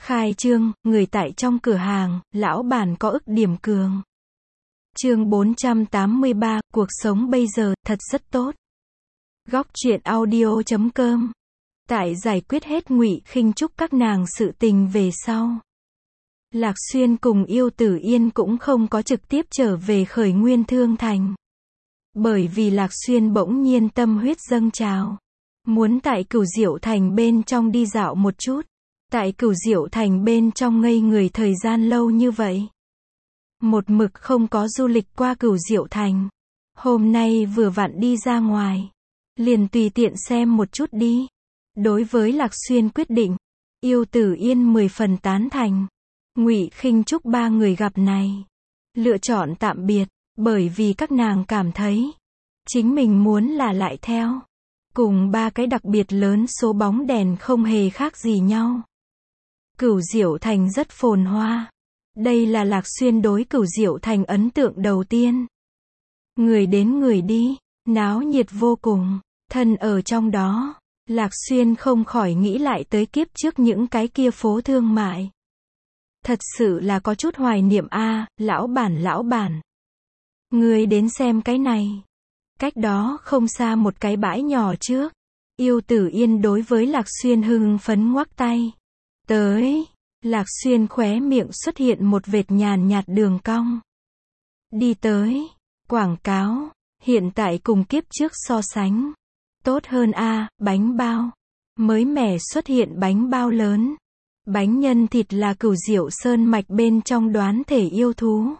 Khai trương, người tại trong cửa hàng, lão bản có ức điểm cường. Chương 483, cuộc sống bây giờ, thật rất tốt. Góc truyện audio.com. Tại giải quyết hết Ngụy Khinh Trúc các nàng sự tình về sau, Lạc Xuyên cùng Yêu Tử Yên cũng không có trực tiếp trở về Khởi Nguyên Thương Thành. Bởi vì Lạc Xuyên bỗng nhiên tâm huyết dâng trào, muốn tại Cửu Diệu Thành bên trong đi dạo một chút. Tại Cửu Diệu Thành bên trong ngây người thời gian lâu như vậy, một mực không có du lịch qua Cửu Diệu Thành. Hôm nay vừa vặn đi ra ngoài, liền tùy tiện xem một chút đi. Đối với Lạc Xuyên quyết định, Yêu Tử Yên 10 phần tán thành. Ngụy Khinh Trúc ba người gặp này, lựa chọn tạm biệt, bởi vì các nàng cảm thấy chính mình muốn là lại theo. Cùng ba cái đặc biệt lớn số bóng đèn không hề khác gì nhau. Cửu Diệu Thành rất phồn hoa. Đây là Lạc Xuyên đối Cửu Diệu Thành ấn tượng đầu tiên. Người đến người đi, náo nhiệt vô cùng. Thân ở trong đó, Lạc Xuyên không khỏi nghĩ lại tới kiếp trước những cái kia phố thương mại. Thật sự là có chút hoài niệm a, lão bản. Người đến xem cái này. Cách đó không xa một cái bãi nhỏ trước. Yêu Tử Yên đối với Lạc Xuyên hưng phấn ngoắc tay. Tới, Lạc Xuyên khóe miệng xuất hiện một vệt nhàn nhạt đường cong. Đi tới, quảng cáo, hiện tại cùng kiếp trước so sánh. Tốt hơn a, bánh bao. Mới mẻ xuất hiện bánh bao lớn. Bánh nhân thịt là Cửu Diệu Sơn mạch bên trong đoán thể yêu thú.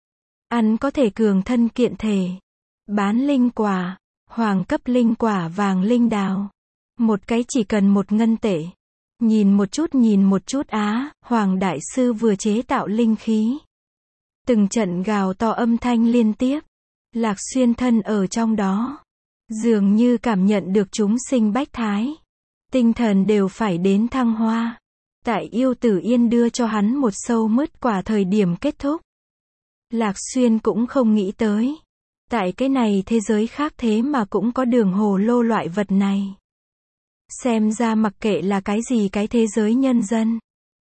Ăn có thể cường thân kiện thể. Bán linh quả, hoàng cấp linh quả vàng linh đào. Một cái chỉ cần 1 ngân tệ. Nhìn một chút á, Hoàng Đại Sư vừa chế tạo linh khí. Từng trận gào to âm thanh liên tiếp. Lạc Xuyên thân ở trong đó. Dường như cảm nhận được chúng sinh bách thái. Tinh thần đều phải đến thăng hoa. Tại Yêu Tử Yên đưa cho hắn một sâu mứt quả thời điểm kết thúc. Lạc Xuyên cũng không nghĩ tới. Tại cái này thế giới khác thế mà cũng có đường hồ lô loại vật này. Xem ra mặc kệ là cái gì cái thế giới nhân dân,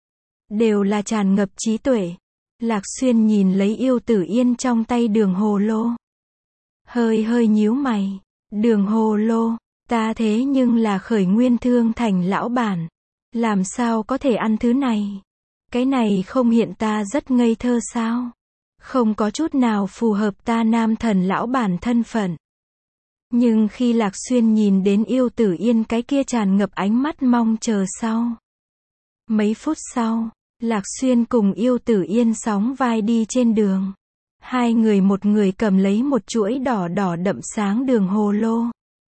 đều là tràn ngập trí tuệ. Lạc Xuyên nhìn lấy Yêu Tử Yên trong tay đường hồ lô. Hơi nhíu mày. Đường hồ lô, ta thế nhưng là Khởi Nguyên Thương Thành lão bản. Làm sao có thể ăn thứ này? Cái này không hiện ta rất ngây thơ sao? Không có chút nào phù hợp ta nam thần lão bản thân phận. Nhưng khi Lạc Xuyên nhìn đến Yêu Tử Yên cái kia tràn ngập ánh mắt mong chờ sau. Mấy phút sau, Lạc Xuyên cùng Yêu Tử Yên sóng vai đi trên đường. Hai người một người cầm lấy một chuỗi đỏ đậm sáng đường hồ lô.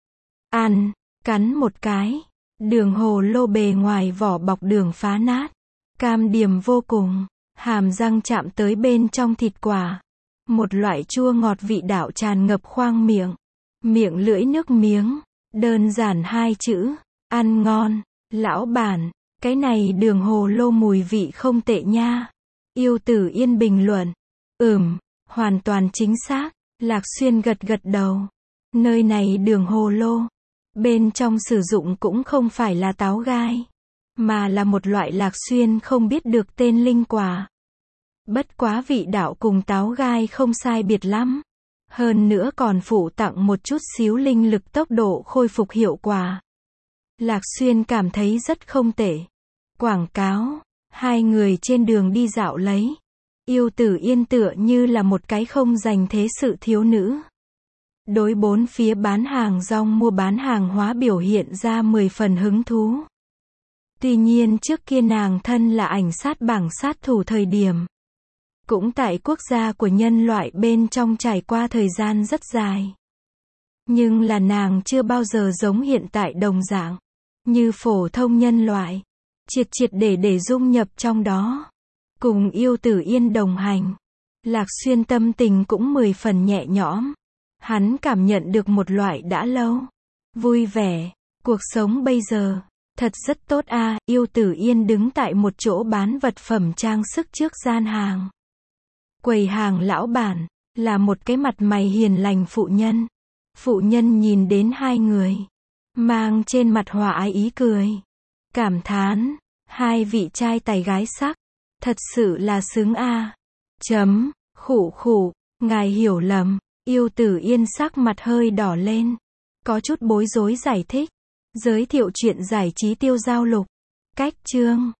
Ăn, cắn một cái. Đường hồ lô bề ngoài vỏ bọc đường phá nát. Cam điềm vô cùng. Hàm răng chạm tới bên trong thịt quả. Một loại chua ngọt vị đạo tràn ngập khoang miệng. Miệng lưỡi nước miếng. Đơn giản 2 chữ. Ăn ngon. Lão bản, cái này đường hồ lô mùi vị không tệ nha. Yêu Tử Yên bình luận. Hoàn toàn chính xác. Lạc Xuyên gật đầu. Nơi này đường hồ lô. Bên trong sử dụng cũng không phải là táo gai. Mà là một loại Lạc Xuyên không biết được tên linh quả. Bất quá vị đạo cùng táo gai không sai biệt lắm. Hơn nữa còn phụ tặng một chút xíu linh lực tốc độ khôi phục hiệu quả. Lạc Xuyên cảm thấy rất không tệ. Quảng cáo. Hai người trên đường đi dạo lấy. Yêu Tử Yên tựa như là một cái không dành thế sự thiếu nữ. Đối bốn phía bán hàng rong mua bán hàng hóa biểu hiện ra 10 phần hứng thú. Tuy nhiên trước kia nàng thân là ảnh sát bảng sát thủ thời điểm. Cũng tại quốc gia của nhân loại bên trong trải qua thời gian rất dài. Nhưng là nàng chưa bao giờ giống hiện tại đồng dạng. Như phổ thông nhân loại. Triệt để dung nhập trong đó. Cùng Yêu Tử Yên đồng hành. Lạc Xuyên tâm tình cũng 10 phần nhẹ nhõm. Hắn cảm nhận được một loại đã lâu. Vui vẻ. Cuộc sống bây giờ. Thật rất tốt a. Yêu Tử Yên đứng tại một chỗ bán vật phẩm trang sức trước gian hàng. Quầy hàng lão bản. Là một cái mặt mày hiền lành phụ nhân. Phụ nhân nhìn đến hai người. Mang trên mặt hòa ái ý cười. Cảm thán. Hai vị trai tài gái sắc. Thật sự là xứng a. Chấm. Khụ khụ. Ngài hiểu lầm. Yêu Tử Yên sắc mặt hơi đỏ lên. Có chút bối rối giải thích. Giới thiệu chuyện giải trí Tiêu Giao Lục. Cách chương.